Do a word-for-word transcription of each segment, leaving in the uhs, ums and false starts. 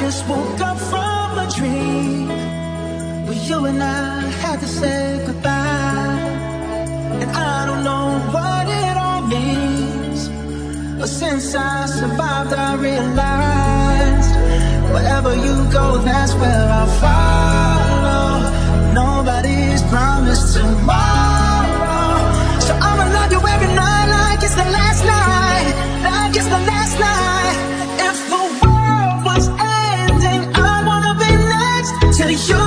just woke up from a dream where you and I had to say goodbye. And I don't know what it all means, but since I survived I realized wherever you go, that's where I'll follow. Nobody's promised tomorrow, so I'ma love you every night like it's the last night, like it's the last night. If the world was ending, I wanna be next to you.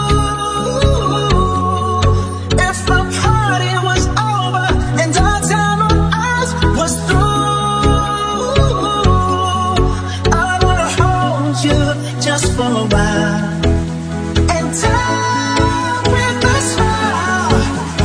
If the party was over and our time on earth was through, I wanna hold you just for a while and die with a smile.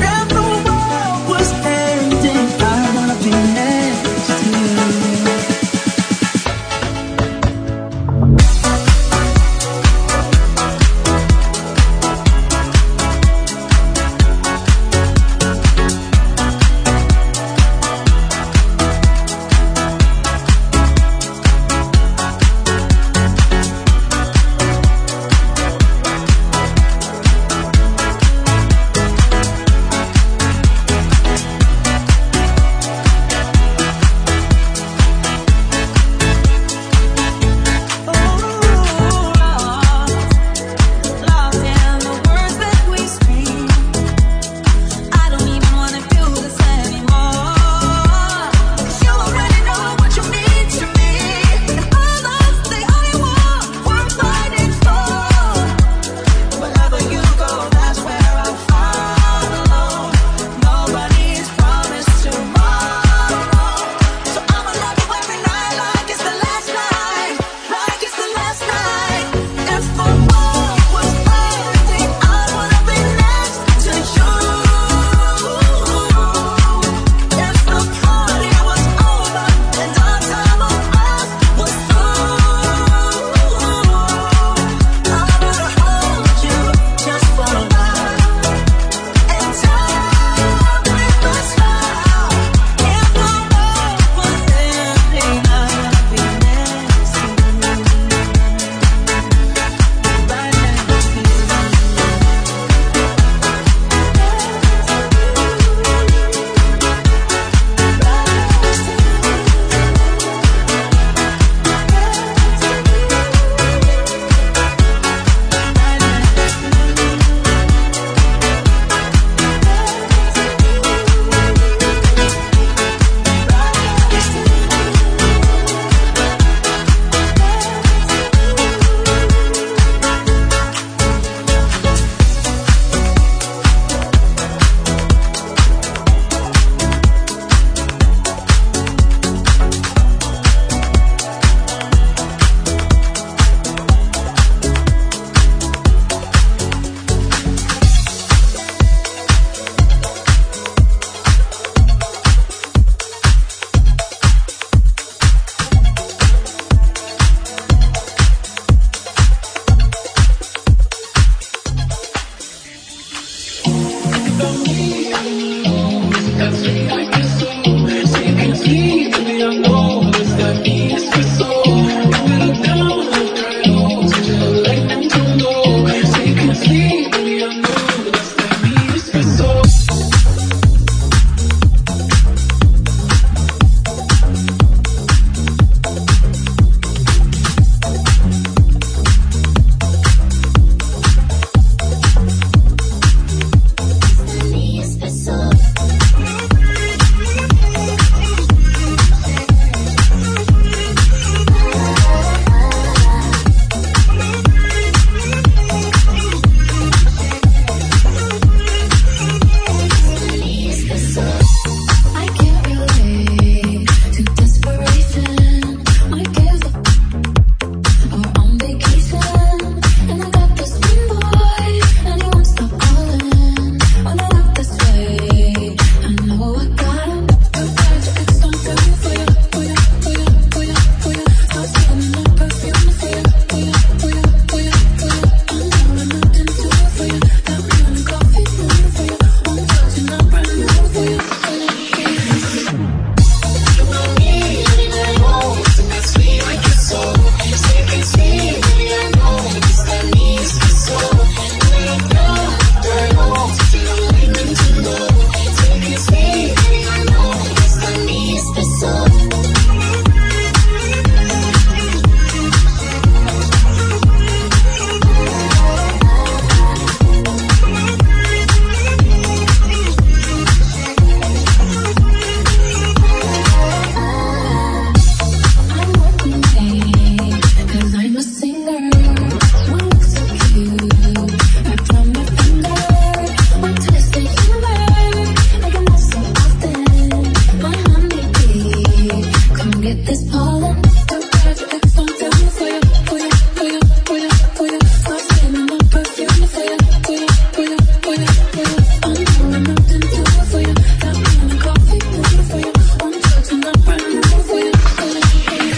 get this pollen. Don't try to fix something for you, for you, for you, for you, for you. Stop spinning my perfume for you, for you, for you, for you, for you. I'm doing nothing to it for you. That morning coffee pour for you. I'm touching that brand new for you, for you, for you.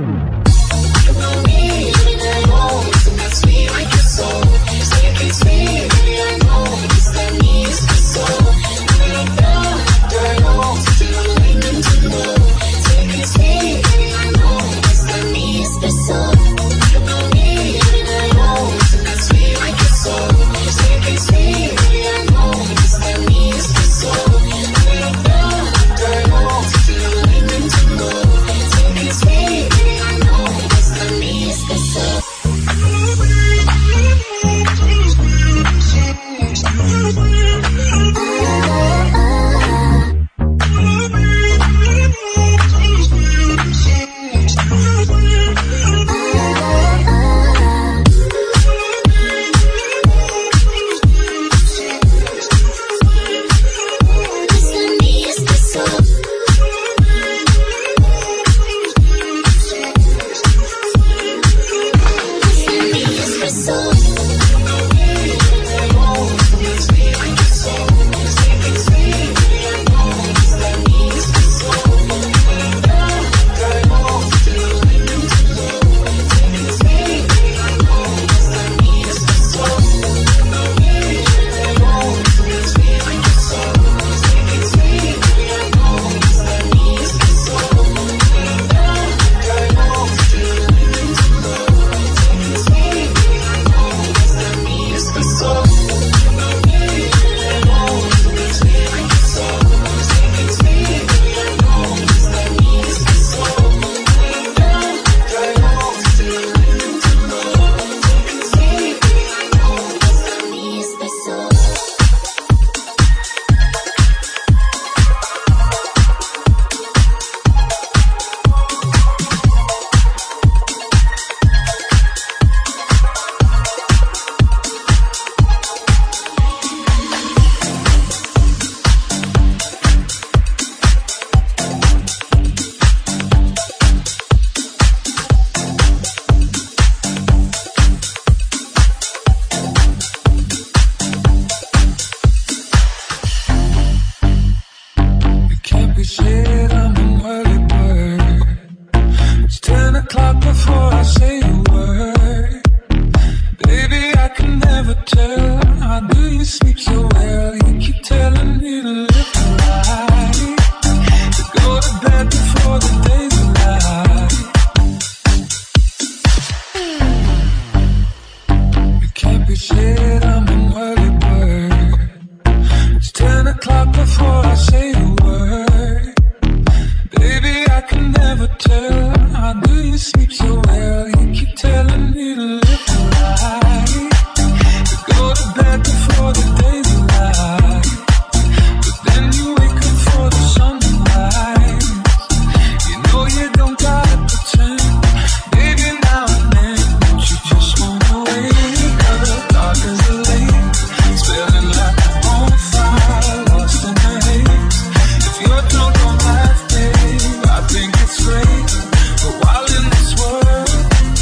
You want me, and I know, and that's me like your soul. Take it sweet, baby, I know, it's that me, it's the soul. Doing it down, turn on, still lightning to know. Take it sweet, baby, I know, it's that me, it's the soul. You want me, and I know, and that's me like your soul. Take it sweet, baby, I know, it's that me, it's the soul. Doing it down, turn on, still lightning to know. Take it sweet, baby, I know, it's that me, it's the soul. But while in this world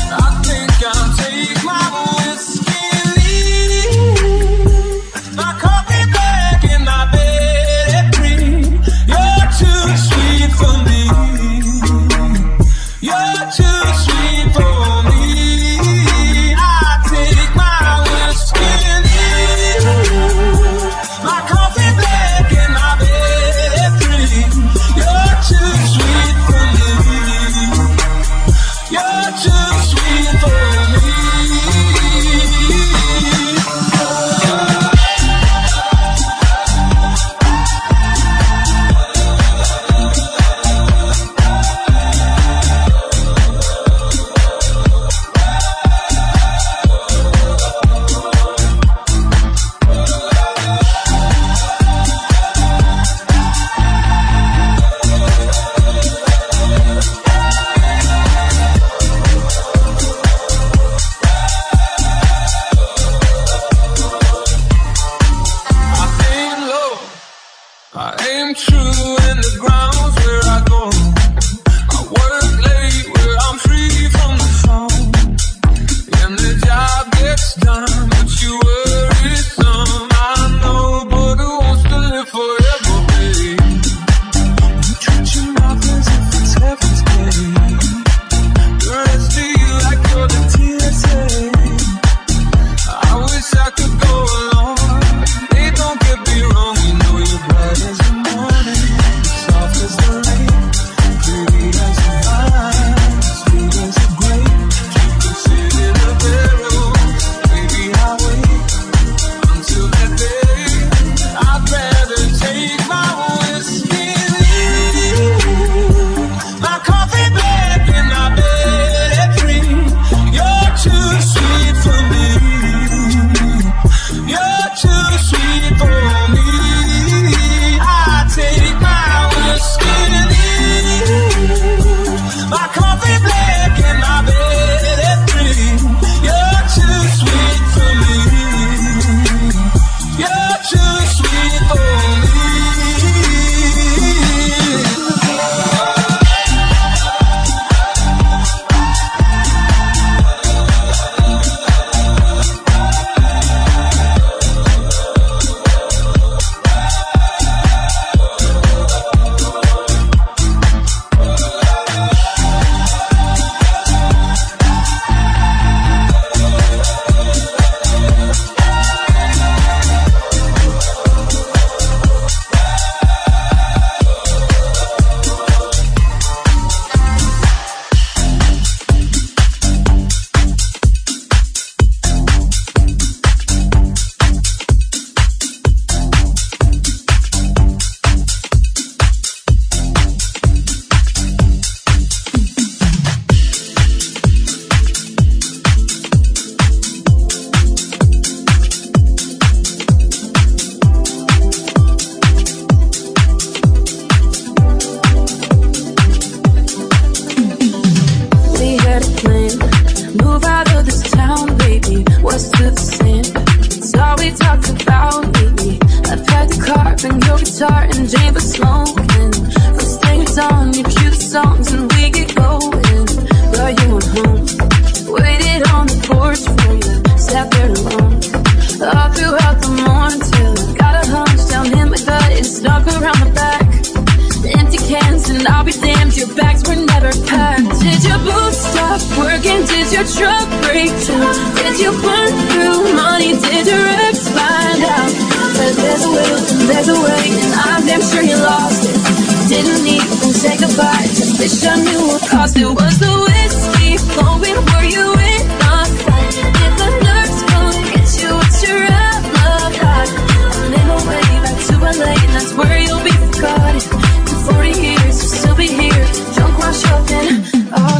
us to the sand. It's all we talked about lately. I packed the car, bring your guitar and dream of smoking. First thing it's on, you cue the songs and we get going. But you went home, waited on the porch for you, sat there alone. All throughout the morning till I got a hunch down in my gut and stuck around the back. Empty cans and I'll be damned, your bags were never packed. Did your boots stop working? Did your truck break down? Did you burn through money? Did your ex find out? But there's a will and there's a way, and I'm damn sure you lost it. Didn't even say goodbye, just wish I knew what cost it. Was the whiskey flowing? Were you in a fight? Did the nerves come get you? What's your outlook like? I'm in my way back to L A, and that's where you'll be forgotten. Forty years, you'll still be here, drunk while shopping. Oh,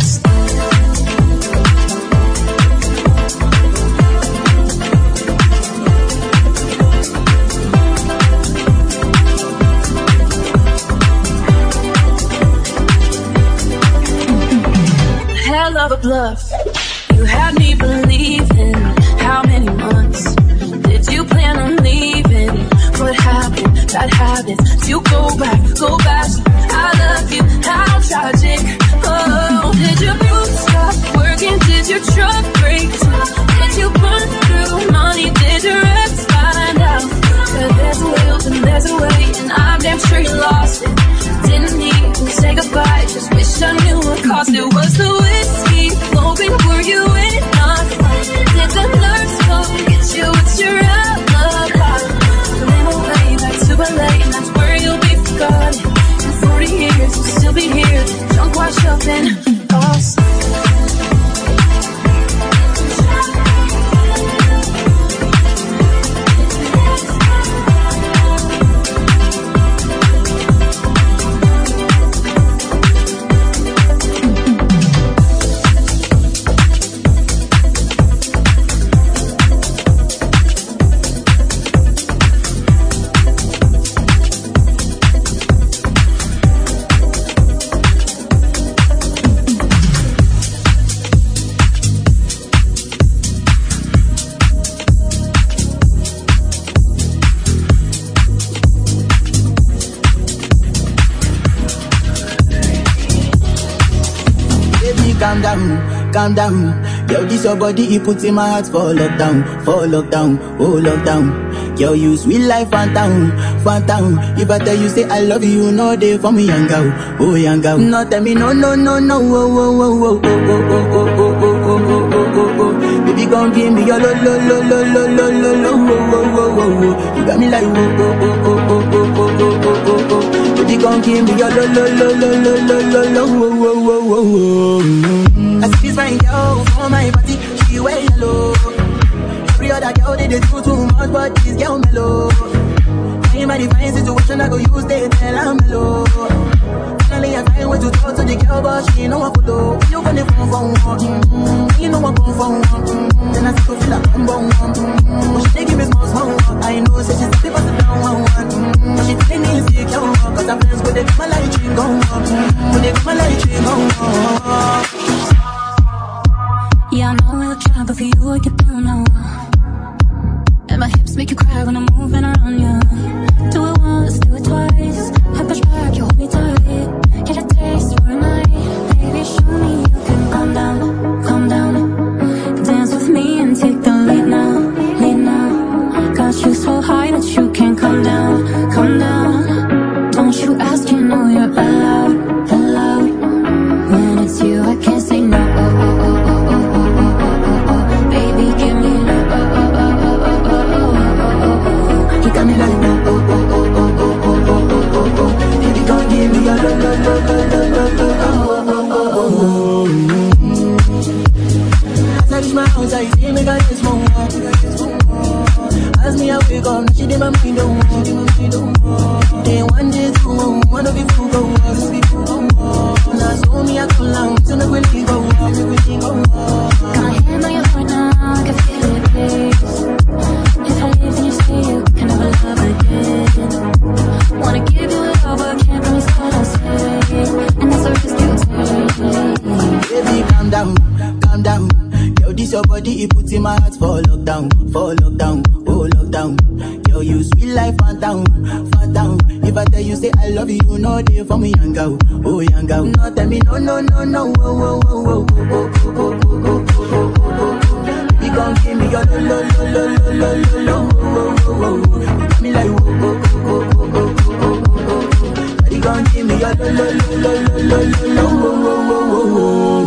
hell of a bluff. You had me believing. How many months did you plan on leaving? What happened? Bad habits. You go back, go back. I love you. How tragic. Oh, did your boots stop working? Did your truck break down? Did you burn through money? Did your ex find out? But there's a will and there's a way, and I'm damn sure you lost it. Didn't need to say goodbye, just wish I knew what cost it. Was the whiskey flowing? Were you in a fight? Did the nerves come get you? What's your outlook like? I'm on my way back to L A, and that's where you'll be forgotten. In forty years, you'll still be here, drunk while shopping. Lost. Calm down, calm down. Yo, this your body, it puts in my heart for lockdown, for lockdown, oh lockdown. Yo, you sweet life, phantom, phantom. If I tell you say I love you, you know they for me young girl, oh young girl. No tell me no, no, no, no, oh, oh, oh, oh, oh, oh, oh, oh, oh, oh, oh, oh, oh. Baby, gon' give me your lo, lo, lo, lo, lo, lo, lo, lo, oh, oh, oh, oh, oh. You got me like oh, oh, oh, oh, oh, oh, oh, oh, oh, oh, oh. Baby, gon' give me your lo, lo, lo, lo, lo, lo, lo, lo, oh, oh, oh, oh, oh. I see this fine girl for my party, she wear yellow. Every other girl they, they do too much, but this girl mellow. In my divine situation, I go use they tell I'm mellow. Finally I find way to talk to the girl, but she ain't no one follow. You gonna phone for one, mm-hmm. You know I'm going for one, mm-hmm. Then I still feel like I'm born one, mm-hmm. But she they give me small, small one. I know, say she's happy, but sit down one, one, mm-hmm. But she telling me it's secure, cause her friends go, they come and light you go, mm-hmm. Go, they come and light you go, mm-hmm. Yeah, I know we'll try, but for you I get down now. And my hips make you cry when I'm moving around you. Do it once, do it twice. I push back, you hold me tight. Get a taste for a night. Baby, show me you can calm down, calm down. Dance with me and take the lead now, lead now. Got you so high that you can't come down, come down. Don't you ask, you know you're allowed, allowed. When it's you, I can't say no. As me I wake up, she did my mind don't want. They one day two, one of you go go. Now so me I come down, to make we leave go. Got a hand on your heart now, I can feel it race. If I leave then you say you can never love again. Wanna give you it all but can't promise what I say. And that's a risk you take. Baby calm down, calm down. Yo, this your body, it puts in my heart for lockdown, for lockdown, oh lockdown. Yo, you sweet life, phantom, phantom. If I tell you say I love you, you know they for me, young girl, oh young girl. No, tell me no, no, no, no, oh, oh, oh, oh, oh, oh, oh, oh, oh, oh, oh. You gon' give me your lo, lo, lo, lo, lo, lo, lo, oh, oh, oh, oh. You got me like, oh, oh, oh, oh, oh, oh, oh, oh. You gon' give me your lo, lo, lo, lo, lo, lo, lo, oh, oh, oh, oh, oh.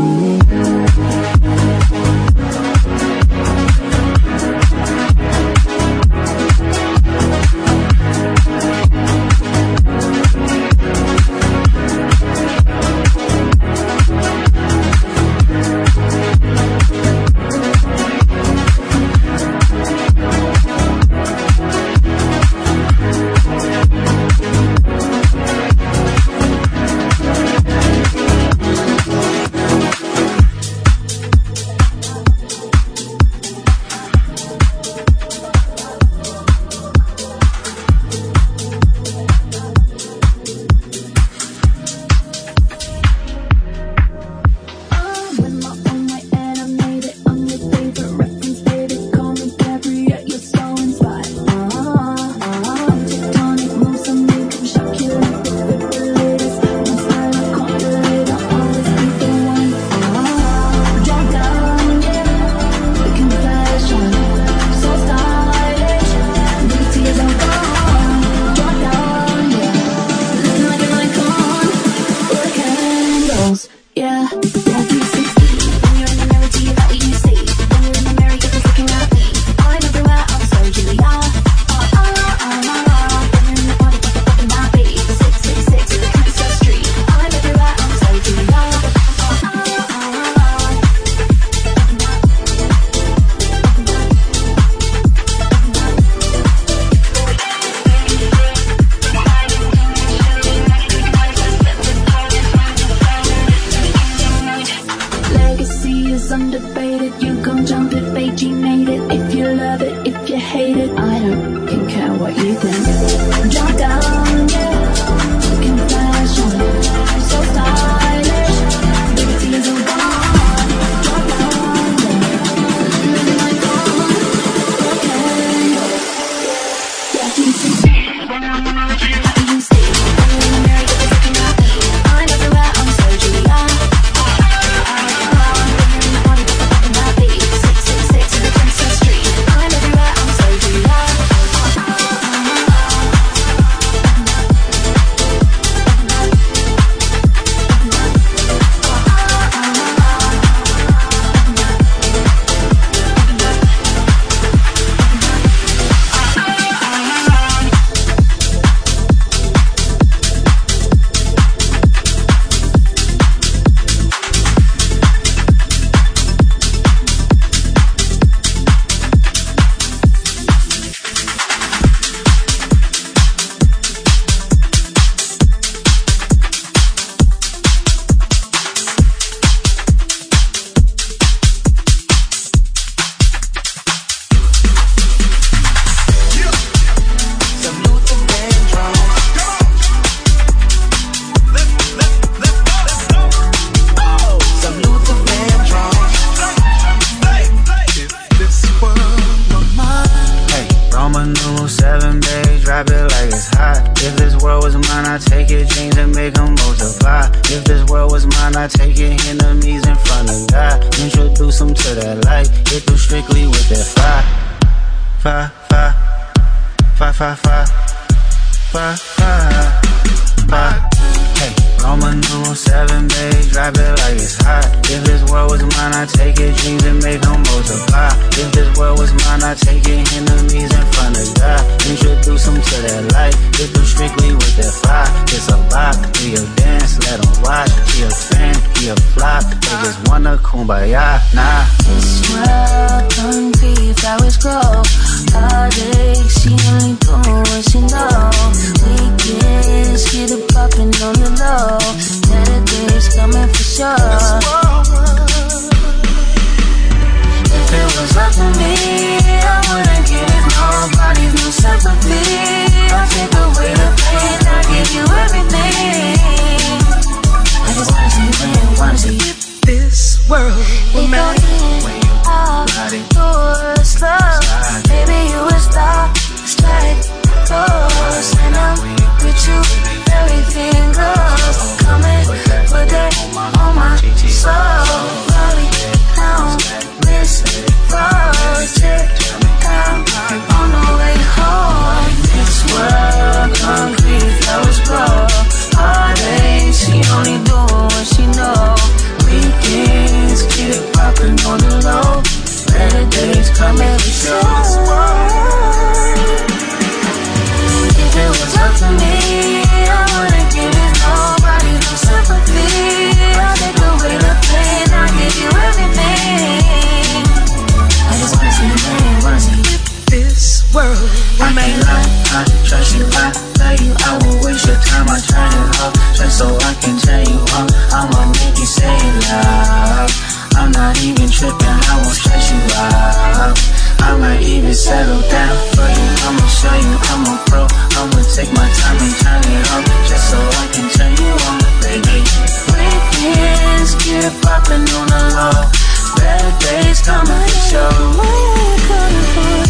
This world will melt. come and show. If it was up to me, I wouldn't give it nobody no sympathy. I'll take away the pain, I'll give you everything. I just wanna see you, man, wanna see you. This world, I can't lie, I trust you, I love you. I won't waste your time, I turn it off just so I can tell you all. I'ma make you say love. I'm not even tripping, I won't stress you out. I might even settle down for you. I'ma show you I'm a pro. I'ma take my time and turn it off just so I can turn you on, baby. Weekends get it poppin' on the low. Better days coming for sure.